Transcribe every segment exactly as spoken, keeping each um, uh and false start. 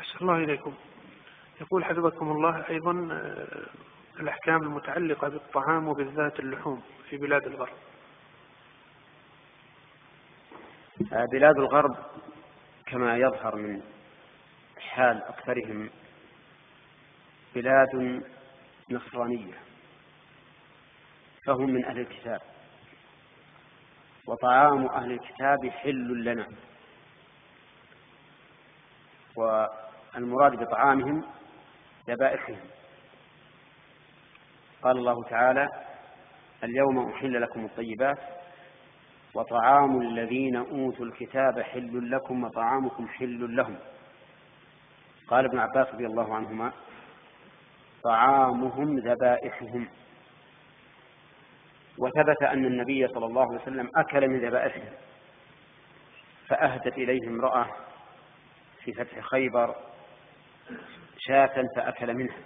أحسن الله إليكم. يقول حفظكم الله أيضا الأحكام المتعلقة بالطعام وبالذات اللحوم في بلاد الغرب. بلاد الغرب كما يظهر من حال أكثرهم بلاد نصرانية، فهم من أهل الكتاب، وطعام أهل الكتاب حل لنا، والمراد بطعامهم ذبائحهم. قال الله تعالى: اليوم أحل لكم الطيبات وطعام الذين أوتوا الكتاب حل لكم وطعامكم حل لهم. قال ابن عباس رضي الله عنهما: طعامهم ذبائحهم. وثبت أن النبي صلى الله عليه وسلم أكل من ذبائحهم، فأهدت إليه امرأة في فتح خيبر شاة فأكل منها،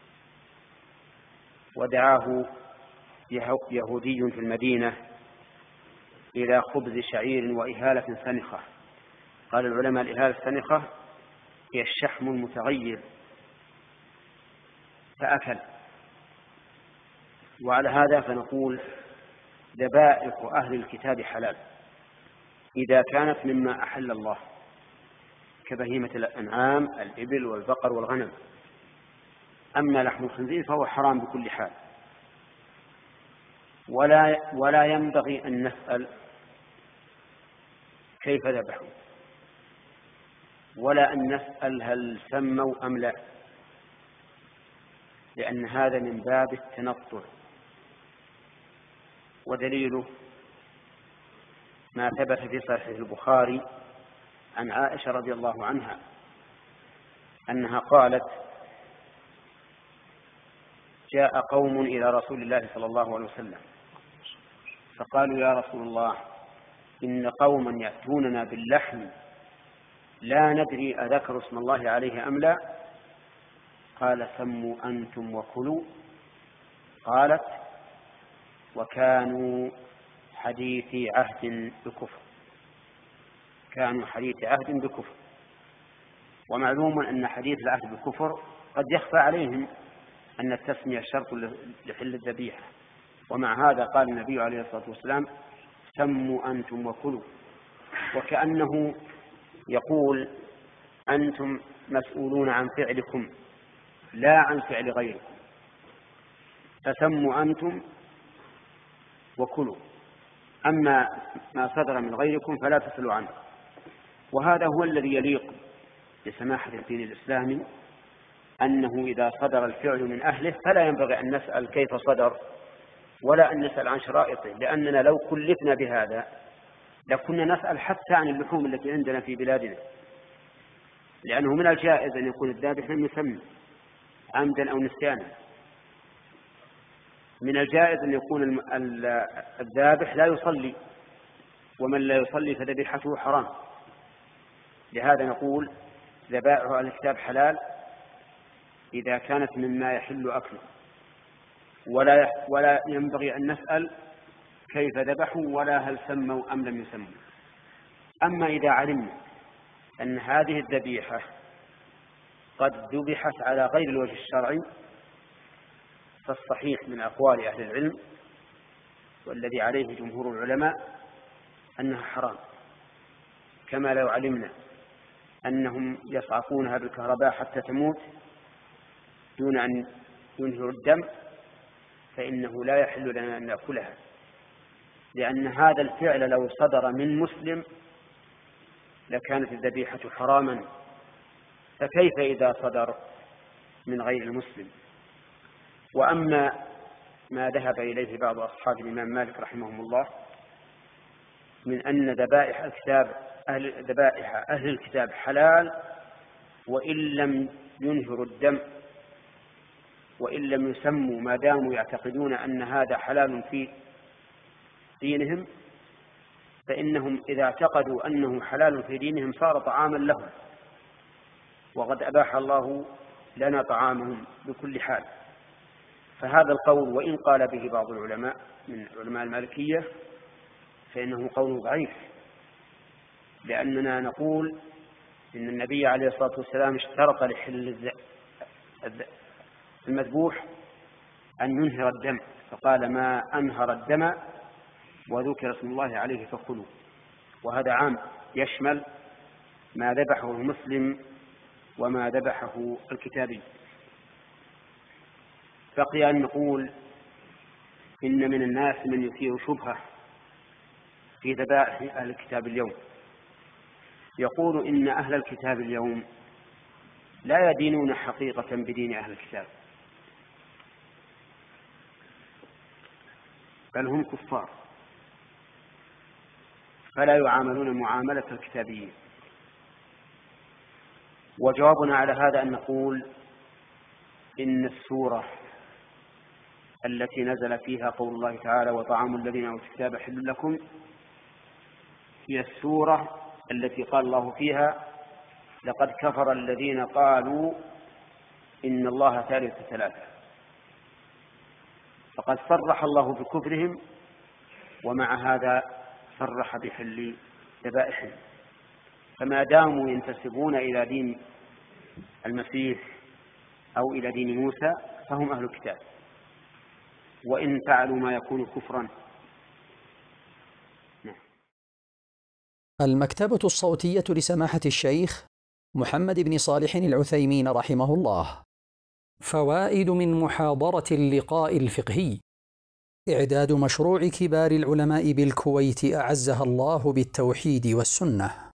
ودعاه يهودي في المدينة إلى خبز شعير وإهالة سنخة. قال العلماء: الإهالة السنخة هي الشحم المتغير، فأكل. وعلى هذا فنقول ذبائح أهل الكتاب حلال إذا كانت مما أحل الله، كبهيمة الأنعام الإبل والبقر والغنم. أما لحم الخنزير فهو حرام بكل حال. ولا, ولا ينبغي أن نسأل كيف ذبحوا، ولا أن نسأل هل سموا أم لا، لأن هذا من باب التنطع. ودليله ما ثبت في صحيح البخاري عن عائشة رضي الله عنها أنها قالت: جاء قوم إلى رسول الله صلى الله عليه وسلم فقالوا: يا رسول الله، إن قوما يأتوننا باللحم لا ندري أذكر اسم الله عليه أم لا. قال: سموا أنتم وكلوا. قالت: وكانوا حديثي عهد بكفر. كانوا حديث عهد بكفر. ومعلوم أن حديث العهد بالكفر قد يخفى عليهم أن التسمية شرط لحل الذبيحة، ومع هذا قال النبي عليه الصلاة والسلام: سموا أنتم وكلوا، وكأنه يقول: أنتم مسؤولون عن فعلكم لا عن فعل غيركم، فسموا أنتم وكلوا، أما ما صدر من غيركم فلا تسألوا عنه. وهذا هو الذي يليق بسماحة الدين الإسلامي، أنه إذا صدر الفعل من أهله فلا ينبغي أن نسأل كيف صدر ولا أن نسأل عن شرائطه، لأننا لو كلفنا بهذا لكنا نسأل حتى عن اللحوم التي عندنا في بلادنا، لأنه من الجائز أن يكون الذابح لم يسمى عمدا أو نسيانا. من الجائز أن يكون الذابح لا يصلي، ومن لا يصلي فذبيحته حرام. لهذا نقول ذبائح أهل الكتاب حلال إذا كانت مما يحل أكله، ولا ولا ينبغي أن نسأل كيف ذبحوا ولا هل سموا أم لم يسموا. أما إذا علمنا أن هذه الذبيحة قد ذبحت على غير الوجه الشرعي، فالصحيح من أقوال أهل العلم والذي عليه جمهور العلماء أنها حرام، كما لو علمنا أنهم يصعقونها بالكهرباء حتى تموت دون أن ينهر الدم، فإنه لا يحل لنا أن نأكلها، لأن هذا الفعل لو صدر من مسلم لكانت الذبيحة حراما، فكيف إذا صدر من غير المسلم؟ وأما ما ذهب إليه بعض أصحاب الإمام مالك رحمهم الله من أن ذبائح الكتاب أهل ذبائح أهل الكتاب حلال وإن لم ينهروا الدم وإن لم يسموا، ما داموا يعتقدون أن هذا حلال في دينهم، فإنهم إذا اعتقدوا أنه حلال في دينهم صار طعاما لهم، وقد أباح الله لنا طعامهم بكل حال. فهذا القول وإن قال به بعض العلماء من علماء المالكية فإنه قول ضعيف، لأننا نقول إن النبي عليه الصلاة والسلام اشترط لحل المذبوح أن ينهر الدم، فقال ما أنهر الدم وذكر اسم الله عليه فكلوا. وهذا عام يشمل ما ذبحه المسلم وما ذبحه الكتابي. بقي أن نقول إن من الناس من يثير شبهة في ذبائح أهل الكتاب اليوم، يقول إن أهل الكتاب اليوم لا يدينون حقيقة بدين أهل الكتاب، بل هم كفار فلا يعاملون معاملة الكتابيين. وجوابنا على هذا أن نقول إن السورة التي نزل فيها قول الله تعالى وطعام الذين أوتوا الكتاب حل لكم هي السورة التي قال الله فيها لقد كفر الذين قالوا إن الله ثالث ثلاثة، فقد صرح الله بكفرهم ومع هذا صرح بحل ذبائحهم. فما داموا ينتسبون إلى دين المسيح أو إلى دين موسى فهم أهل الكتاب، وإن فعلوا ما يكون كفرا. نعم. المكتبة الصوتية لسماحة الشيخ محمد بن صالح العثيمين رحمه الله. فوائد من محاضرة اللقاء الفقهي. إعداد مشروع كبار العلماء بالكويت أعزها الله بالتوحيد والسنة.